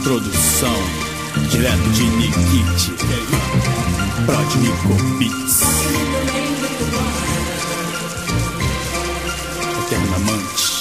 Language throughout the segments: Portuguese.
Produção direto de Nikit, Prod Nico Beats, Eterno Amante.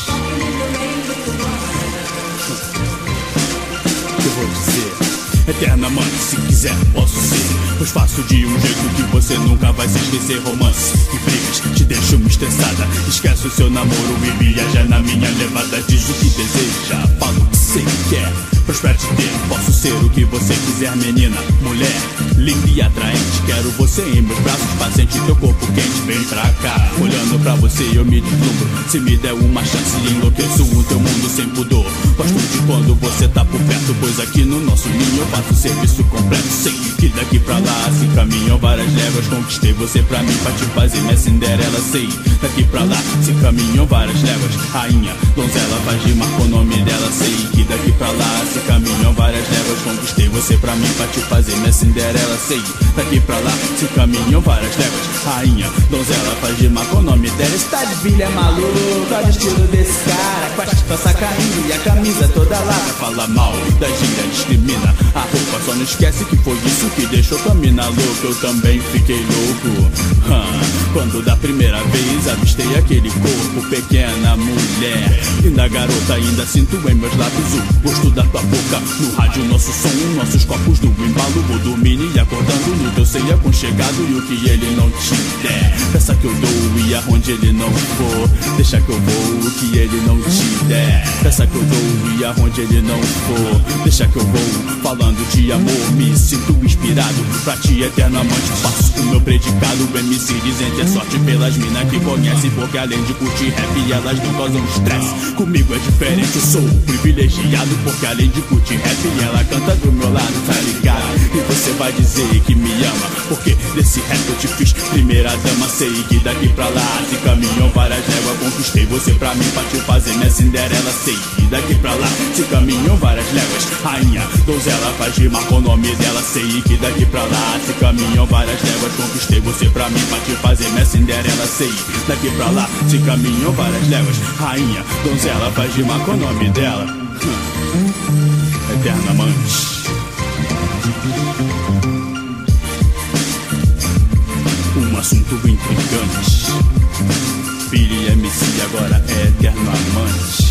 O que eu vou dizer? Eterno amante, se quiser posso ser, pois faço de um jeito que você nunca vai se esquecer. Romance e brigas te deixam estressada, esquece o seu namoro e viaja na minha levada. Diz o que deseja, fala o que você quer, prospera te ter, posso ser o que você quiser. Menina, mulher, linda e atraente, quero você em meus braços, paciente, teu corpo quente. Vem pra cá, olhando pra você eu me deslumbro, se me der uma chance enlouqueço o teu mundo sem pudor. Gosto de quando você tá por perto, pois aqui no nosso ninho eu faço serviço completo. Sei que daqui pra lá se caminham várias léguas, conquistei você pra mim, pra te fazer minha Cinderela. Sei, daqui pra lá se caminham várias léguas, rainha, donzela, faz rimar com o nome dela. Sei que daqui pra lá se caminham várias léguas, conquistei você pra mim, pra te fazer minha Cinderela. Sei, daqui pra lá se caminham várias léguas, rainha, donzela, faz rimar com o nome dela. Está de filha maluco, olha o estilo desse cara, com a calça caindo e a camisa toda larga. Fala mal da gíria, discrimina a roupa, só não esquece que foi isso que deixou tua mina louca. Eu também fiquei louco quando da primeira vez avistei aquele corpo. Pequena mulher, linda garota, ainda sinto em meus lábios o gosto da tua boca. No rádio nosso som, nossos copos do embalo, vou dormindo e acordando no teu seio aconchegado. E o que ele não te der, peça que eu dou, e aonde ele não for, deixa que eu vou. O que ele não te der, peça que eu dou, e aonde ele não for, deixa que eu vou. Falando de amor, me sinto inspirado, pra ti eterno amante faço o meu predicado. O MC dizem ter sorte pelas minas que conhecem, porque além de curtir rap elas não causam estresse. Comigo é diferente, eu sou privilegiado, porque além de curtir rap ela canta do meu lado, tá ligado? E você vai dizer que me ama, porque desse rap eu te fiz primeira dama. Sei que daqui pra lá se caminham várias léguas, conquistei você pra mim, pra te fazer minha Cinderela. Sei que daqui pra lá se caminham várias léguas, rainha, donzela, faz rimar com o nome dela. Sei que daqui pra lá se caminham várias léguas, conquistei você pra mim, pra te fazer minha Cinderela. Sei, daqui pra lá se caminham várias léguas, rainha, donzela, faz rimar com o nome dela. Eterno amante. Um assunto intrigante, Billy MC agora é eterno amante.